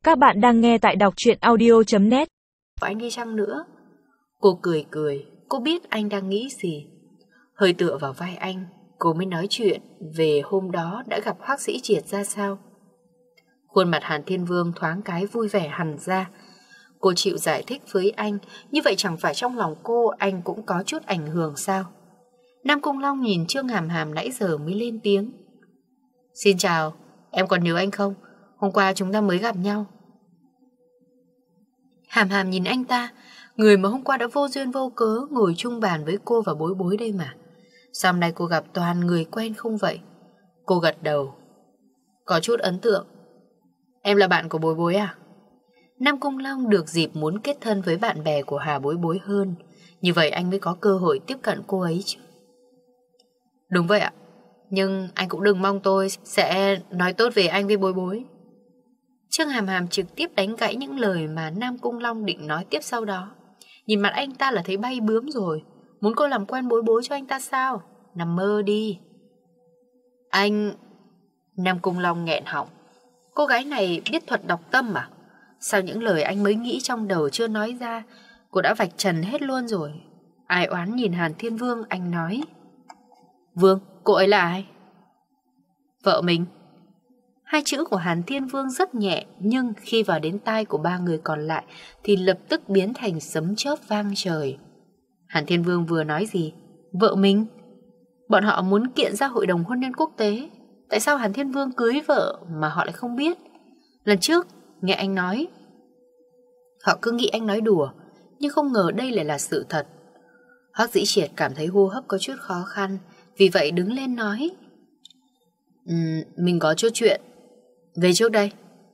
Các bạn đang nghe tại đọc truyện audio.net. Anh đi chăng nữa? Cô cười cười, cô biết anh đang nghĩ gì. Hơi tựa vào vai anh, cô mới nói chuyện về hôm đó đã gặp Hoắc Dĩ Triệt ra sao. Khuôn mặt Hàn Thiên Vương thoáng cái vui vẻ hẳn ra. Cô chịu giải thích với anh, như vậy chẳng phải trong lòng cô anh cũng có chút ảnh hưởng sao? Nam Cung Long nhìn Trương Hàm Hàm nãy giờ mới lên tiếng. Xin chào, em còn nhớ anh không? Hôm qua chúng ta mới gặp nhau. Hàm Hàm nhìn anh ta, người mà hôm qua đã vô duyên vô cớ ngồi chung bàn với cô và Bối Bối đây mà. Sao hôm nay cô gặp toàn người quen không vậy? Cô gật đầu. Có chút ấn tượng. Em là bạn của Bối Bối à? Nam Cung Long được dịp muốn kết thân với bạn bè của Hà Bối Bối hơn. Như vậy anh mới có cơ hội tiếp cận cô ấy chứ. Đúng vậy ạ. Nhưng anh cũng đừng mong tôi sẽ nói tốt về anh với Bối Bối. Trương Hàm Hàm trực tiếp đánh gãy những lời mà Nam Cung Long định nói tiếp sau đó. Nhìn mặt anh ta là thấy bay bướm rồi. Muốn cô làm quen Bối Bối cho anh ta sao? Nằm mơ đi. Anh... Nam Cung Long nghẹn họng. Cô gái này biết thuật đọc tâm à? Sao những lời anh mới nghĩ trong đầu chưa nói ra, cô đã vạch trần hết luôn rồi. Ai oán nhìn Hàn Thiên Vương, anh nói. Vương, cô ấy là ai? Vợ mình. Hai chữ của Hàn Thiên Vương rất nhẹ, nhưng khi vào đến tai của ba người còn lại thì lập tức biến thành sấm chớp vang trời. Hàn Thiên Vương vừa nói gì? Vợ mình? Bọn họ muốn kiện ra hội đồng hôn nhân quốc tế. Tại sao Hàn Thiên Vương cưới vợ mà họ lại không biết? Lần trước nghe anh nói, họ cứ nghĩ anh nói đùa, nhưng không ngờ đây lại là sự thật. Hoắc Dĩ Triệt cảm thấy hô hấp có chút khó khăn, vì vậy đứng lên nói. Mình có chút chuyện, về trước đây.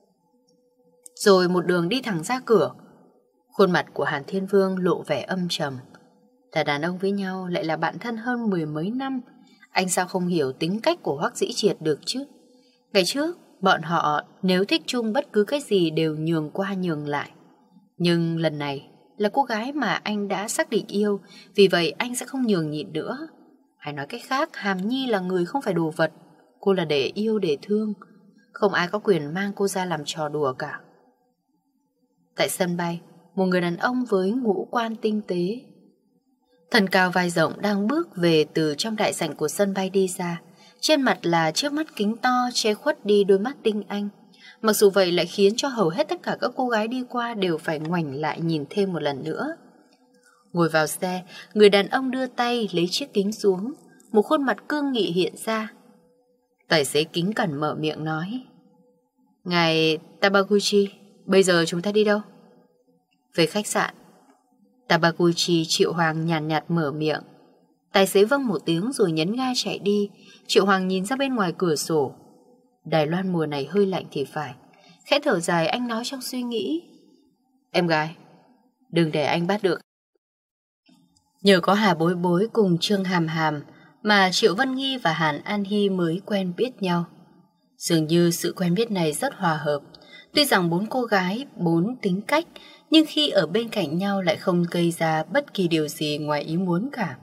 Rồi một đường đi thẳng ra cửa. Khuôn mặt của Hàn Thiên Vương lộ vẻ âm trầm. Cả đàn ông với nhau lại là bạn thân hơn 10 mấy năm. Anh sao không hiểu tính cách của Hoắc Dĩ Triệt được chứ? Ngày trước bọn họ nếu thích chung bất cứ cái gì đều nhường qua nhường lại. Nhưng lần này là cô gái mà anh đã xác định yêu, vì vậy anh sẽ không nhường nhịn nữa. Hay nói cách khác, Hàm Nhi là người không phải đồ vật. Cô là để yêu để thương. Không ai có quyền mang cô ra làm trò đùa cả. Tại sân bay, một người đàn ông với ngũ quan tinh tế, thân cao vai rộng đang bước về từ trong đại sảnh của sân bay đi ra. Trên mặt là chiếc mắt kính to che khuất đi đôi mắt tinh anh. Mặc dù vậy lại khiến cho hầu hết tất cả các cô gái đi qua đều phải ngoảnh lại nhìn thêm một lần nữa. Ngồi vào xe, người đàn ông đưa tay lấy chiếc kính xuống, một khuôn mặt cương nghị hiện ra. Tài xế kính cẩn mở miệng nói. Ngài Tabaguchi, bây giờ chúng ta đi đâu? Về khách sạn. Tabaguchi Triệu Hoàng nhàn nhạt mở miệng. Tài xế vâng một tiếng rồi nhấn ga chạy đi. Triệu Hoàng nhìn ra bên ngoài cửa sổ. Đài Loan mùa này hơi lạnh thì phải. Khẽ thở dài anh nói trong suy nghĩ. Em gái, đừng để anh bắt được. Nhờ có Hà Bối Bối cùng Trương Hàm Hàm mà Triệu Vân Nghi và Hàn An Hy mới quen biết nhau. Dường như sự quen biết này rất hòa hợp. Tuy rằng bốn cô gái, bốn tính cách, nhưng khi ở bên cạnh nhau lại không gây ra bất kỳ điều gì ngoài ý muốn cả.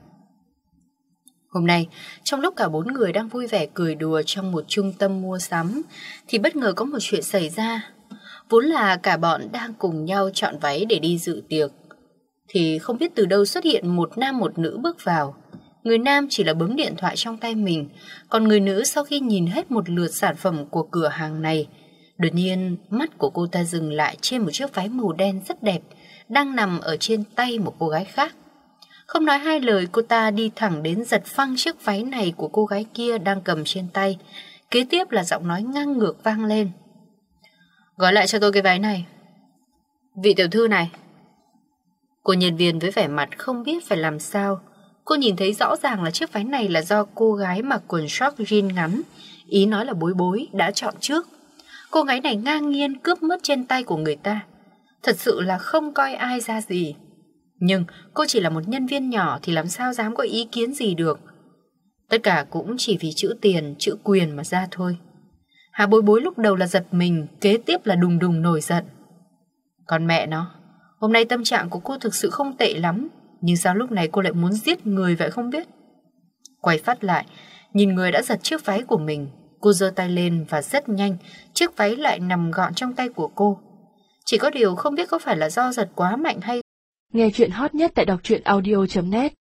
Hôm nay, trong lúc cả bốn người đang vui vẻ cười đùa trong một trung tâm mua sắm, thì bất ngờ có một chuyện xảy ra. Vốn là cả bọn đang cùng nhau chọn váy để đi dự tiệc, thì không biết từ đâu xuất hiện một nam một nữ bước vào. Người nam chỉ là bấm điện thoại trong tay mình, còn người nữ sau khi nhìn hết một lượt sản phẩm của cửa hàng này, đột nhiên mắt của cô ta dừng lại trên một chiếc váy màu đen rất đẹp đang nằm ở trên tay một cô gái khác. Không nói hai lời, cô ta đi thẳng đến giật phăng chiếc váy này của cô gái kia đang cầm trên tay. Kế tiếp là giọng nói ngang ngược vang lên. Gói lại cho tôi cái váy này. Vị tiểu thư này. Cô nhân viên với vẻ mặt không biết phải làm sao. Cô nhìn thấy rõ ràng là chiếc váy này là do cô gái mặc quần short jean ngắn, ý nói là Bối Bối, đã chọn trước. Cô gái này ngang nhiên cướp mất trên tay của người ta. Thật sự là không coi ai ra gì. Nhưng cô chỉ là một nhân viên nhỏ thì làm sao dám có ý kiến gì được. Tất cả cũng chỉ vì chữ tiền, chữ quyền mà ra thôi. Hà Bối Bối lúc đầu là giật mình, kế tiếp là đùng đùng nổi giận. Còn mẹ nó, hôm nay tâm trạng của cô thực sự không tệ lắm, nhưng sao lúc này cô lại muốn giết người vậy không biết. Quay phát lại, nhìn người đã giật chiếc váy của mình, cô giơ tay lên và rất nhanh, chiếc váy lại nằm gọn trong tay của cô. Chỉ có điều không biết có phải là do giật quá mạnh hay. Nghe chuyện hot nhất tại đọc truyện audio.net